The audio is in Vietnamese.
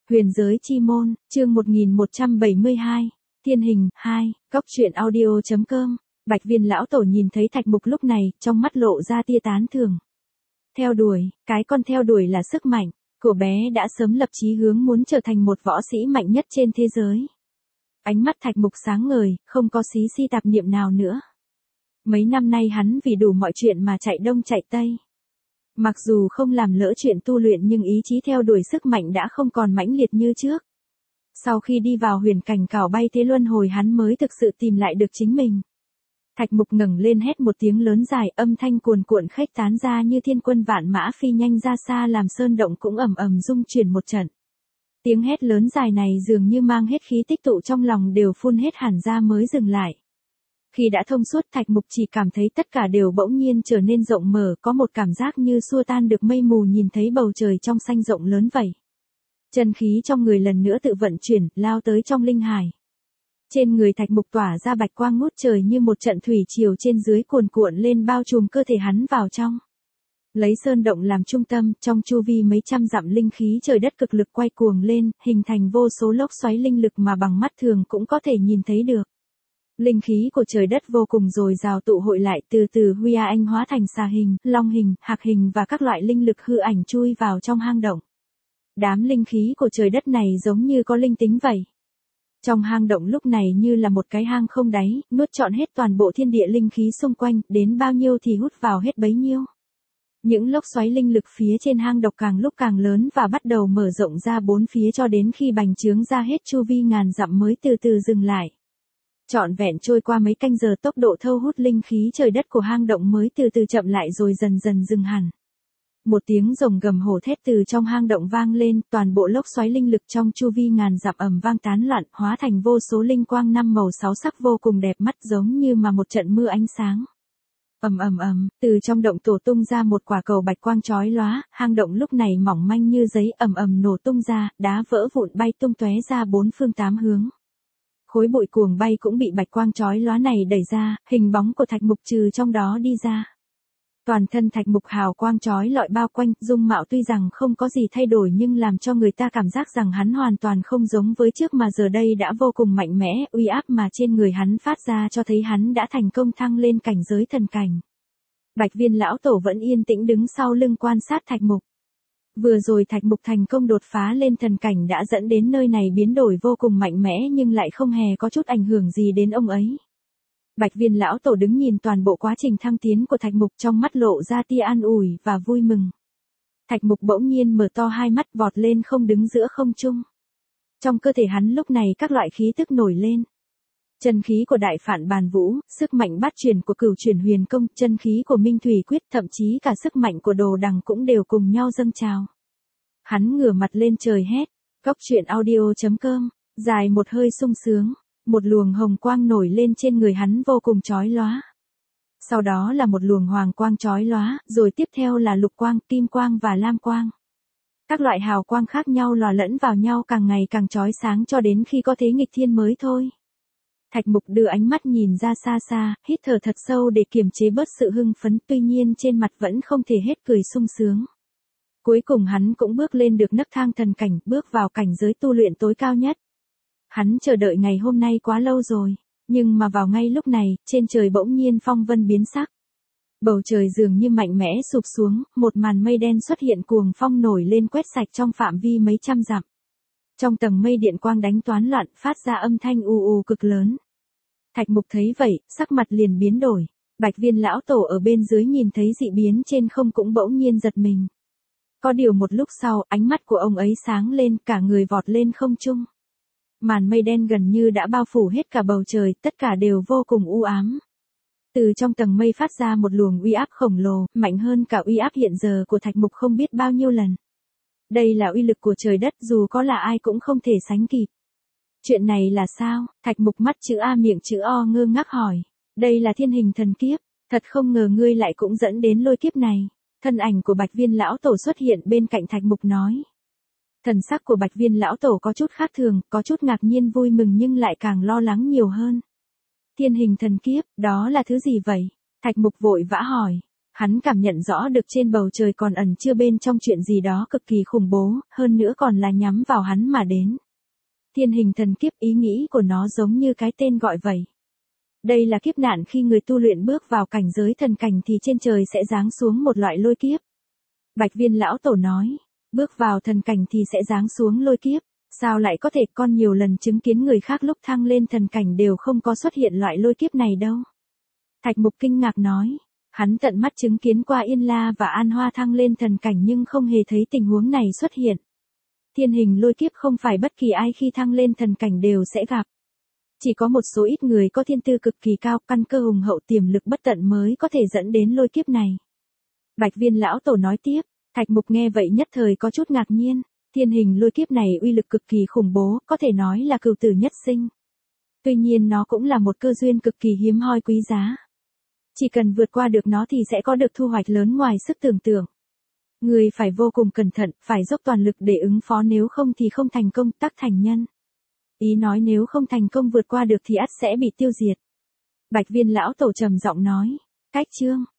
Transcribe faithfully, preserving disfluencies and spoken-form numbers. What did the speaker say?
Huyền giới chi môn, chương một nghìn một trăm bảy mươi hai, Thiên hình, hai, Cóc truyện audio chấm com. Bạch Viên lão tổ nhìn thấy Thạch Mục lúc này, trong mắt lộ ra tia tán thưởng. Theo đuổi, cái con theo đuổi là sức mạnh, của bé đã sớm lập chí hướng muốn trở thành một võ sĩ mạnh nhất trên thế giới. Ánh mắt Thạch Mục sáng ngời, không có xí si tạp niệm nào nữa. Mấy năm nay hắn vì đủ mọi chuyện mà chạy đông chạy tây. Mặc dù không làm lỡ chuyện tu luyện nhưng ý chí theo đuổi sức mạnh đã không còn mãnh liệt như trước. Sau khi đi vào huyền cảnh cảo bay thế luân hồi hắn mới thực sự tìm lại được chính mình. Thạch Mục ngẩng lên hét một tiếng lớn dài, âm thanh cuồn cuộn khuếch tán ra như thiên quân vạn mã phi nhanh ra xa làm sơn động cũng ầm ầm rung chuyển một trận. Tiếng hét lớn dài này dường như mang hết khí tích tụ trong lòng đều phun hết hẳn ra mới dừng lại. Khi đã thông suốt Thạch Mục chỉ cảm thấy tất cả đều bỗng nhiên trở nên rộng mở, có một cảm giác như xua tan được mây mù nhìn thấy bầu trời trong xanh rộng lớn vậy. Chân khí trong người lần nữa tự vận chuyển, lao tới trong linh hải. Trên người Thạch Mục tỏa ra bạch quang ngút trời như một trận thủy triều trên dưới cuồn cuộn lên bao trùm cơ thể hắn vào trong. Lấy sơn động làm trung tâm, trong chu vi mấy trăm dặm linh khí trời đất cực lực quay cuồng lên, hình thành vô số lốc xoáy linh lực mà bằng mắt thường cũng có thể nhìn thấy được. Linh khí của trời đất vô cùng dồi dào tụ hội lại, từ từ huy a anh hóa thành xà hình, long hình, hạc hình và các loại linh lực hư ảnh chui vào trong hang động. Đám linh khí của trời đất này giống như có linh tính vậy. Trong hang động lúc này như là một cái hang không đáy, nuốt trọn hết toàn bộ thiên địa linh khí xung quanh, đến bao nhiêu thì hút vào hết bấy nhiêu. Những lốc xoáy linh lực phía trên hang động càng lúc càng lớn và bắt đầu mở rộng ra bốn phía cho đến khi bành trướng ra hết chu vi ngàn dặm mới từ từ dừng lại. Trọn vẹn trôi qua mấy canh giờ tốc độ thâu hút linh khí trời đất của hang động mới từ từ chậm lại rồi dần dần dừng hẳn. Một tiếng rồng gầm hổ thét từ trong hang động vang lên, toàn bộ lốc xoáy linh lực trong chu vi ngàn dặm ầm vang tán loạn, hóa thành vô số linh quang năm màu sáu sắc vô cùng đẹp mắt giống như mà một trận mưa ánh sáng. Ầm ầm ầm, từ trong động tổ tung ra một quả cầu bạch quang chói lóa, hang động lúc này mỏng manh như giấy, ầm ầm nổ tung ra, đá vỡ vụn bay tung tóe ra bốn phương tám hướng. Khối bụi cuồng bay cũng bị bạch quang chói lóa này đẩy ra, hình bóng của Thạch Mục trừ trong đó đi ra. Toàn thân Thạch Mục hào quang chói lọi bao quanh, dung mạo tuy rằng không có gì thay đổi nhưng làm cho người ta cảm giác rằng hắn hoàn toàn không giống với trước mà giờ đây đã vô cùng mạnh mẽ, uy áp mà trên người hắn phát ra cho thấy hắn đã thành công thăng lên cảnh giới thần cảnh. Bạch Viên lão tổ vẫn yên tĩnh đứng sau lưng quan sát Thạch Mục. Vừa rồi Thạch Mục thành công đột phá lên thần cảnh đã dẫn đến nơi này biến đổi vô cùng mạnh mẽ nhưng lại không hề có chút ảnh hưởng gì đến ông ấy. Bạch Viên lão tổ đứng nhìn toàn bộ quá trình thăng tiến của Thạch Mục, trong mắt lộ ra tia an ủi và vui mừng. Thạch Mục bỗng nhiên mở to hai mắt vọt lên không đứng giữa không trung. Trong cơ thể hắn lúc này các loại khí tức nổi lên. Chân khí của Đại Phạn Bàn Vũ, sức mạnh bát truyền của Cửu Chuyển Huyền Công, chân khí của Minh Thủy Quyết, thậm chí cả sức mạnh của Đồ Đằng cũng đều cùng nhau dâng trào. Hắn ngửa mặt lên trời hét, Cóc truyện audio chấm com, dài một hơi sung sướng, một luồng hồng quang nổi lên trên người hắn vô cùng chói lóa. Sau đó là một luồng hoàng quang chói lóa, rồi tiếp theo là lục quang, kim quang và lam quang. Các loại hào quang khác nhau lò lẫn vào nhau càng ngày càng chói sáng cho đến khi có thế nghịch thiên mới thôi. Thạch Mục đưa ánh mắt nhìn ra xa xa, hít thở thật sâu để kiềm chế bớt sự hưng phấn, tuy nhiên trên mặt vẫn không thể hết cười sung sướng. Cuối cùng hắn cũng bước lên được nấc thang thần cảnh, bước vào cảnh giới tu luyện tối cao nhất. Hắn chờ đợi ngày hôm nay quá lâu rồi, nhưng mà vào ngay lúc này, trên trời bỗng nhiên phong vân biến sắc. Bầu trời dường như mạnh mẽ sụp xuống, một màn mây đen xuất hiện cuồng phong nổi lên quét sạch trong phạm vi mấy trăm dặm. Trong tầng mây điện quang đánh toán loạn, phát ra âm thanh ù ù cực lớn. Thạch Mục thấy vậy, sắc mặt liền biến đổi. Bạch Viên lão tổ ở bên dưới nhìn thấy dị biến trên không cũng bỗng nhiên giật mình. Có điều một lúc sau, ánh mắt của ông ấy sáng lên, cả người vọt lên không trung. Màn mây đen gần như đã bao phủ hết cả bầu trời, tất cả đều vô cùng u ám. Từ trong tầng mây phát ra một luồng uy áp khổng lồ, mạnh hơn cả uy áp hiện giờ của Thạch Mục không biết bao nhiêu lần. Đây là uy lực của trời đất, dù có là ai cũng không thể sánh kịp. Chuyện này là sao? Thạch Mục mắt chữ A miệng chữ O ngơ ngác hỏi. Đây là thiên hình thần kiếp, thật không ngờ ngươi lại cũng dẫn đến lôi kiếp này. Thân ảnh của Bạch Viên lão tổ xuất hiện bên cạnh Thạch Mục nói. Thần sắc của Bạch Viên lão tổ có chút khác thường, có chút ngạc nhiên vui mừng nhưng lại càng lo lắng nhiều hơn. Thiên hình thần kiếp, đó là thứ gì vậy? Thạch Mục vội vã hỏi. Hắn cảm nhận rõ được trên bầu trời còn ẩn chứa bên trong chuyện gì đó cực kỳ khủng bố, hơn nữa còn là nhắm vào hắn mà đến. Thiên hình thần kiếp, ý nghĩ của nó giống như cái tên gọi vậy. Đây là kiếp nạn khi người tu luyện bước vào cảnh giới thần cảnh thì trên trời sẽ giáng xuống một loại lôi kiếp. Bạch Viên lão tổ nói, bước vào thần cảnh thì sẽ giáng xuống lôi kiếp, sao lại có thể, con nhiều lần chứng kiến người khác lúc thăng lên thần cảnh đều không có xuất hiện loại lôi kiếp này đâu. Thạch Mục kinh ngạc nói, hắn tận mắt chứng kiến qua Yên La và An Hoa thăng lên thần cảnh nhưng không hề thấy tình huống này xuất hiện. Thiên hình lôi kiếp không phải bất kỳ ai khi thăng lên thần cảnh đều sẽ gặp. Chỉ có một số ít người có thiên tư cực kỳ cao, căn cơ hùng hậu, tiềm lực bất tận mới có thể dẫn đến lôi kiếp này. Bạch Viên lão tổ nói tiếp, Thạch Mục nghe vậy nhất thời có chút ngạc nhiên, thiên hình lôi kiếp này uy lực cực kỳ khủng bố, có thể nói là cửu tử nhất sinh. Tuy nhiên nó cũng là một cơ duyên cực kỳ hiếm hoi quý giá. Chỉ cần vượt qua được nó thì sẽ có được thu hoạch lớn ngoài sức tưởng tượng. Người phải vô cùng cẩn thận, phải dốc toàn lực để ứng phó, nếu không thì không thành công, tắc thành nhân. Ý nói nếu không thành công vượt qua được thì ắt sẽ bị tiêu diệt. Bạch Viên lão tổ trầm giọng nói, cách chương.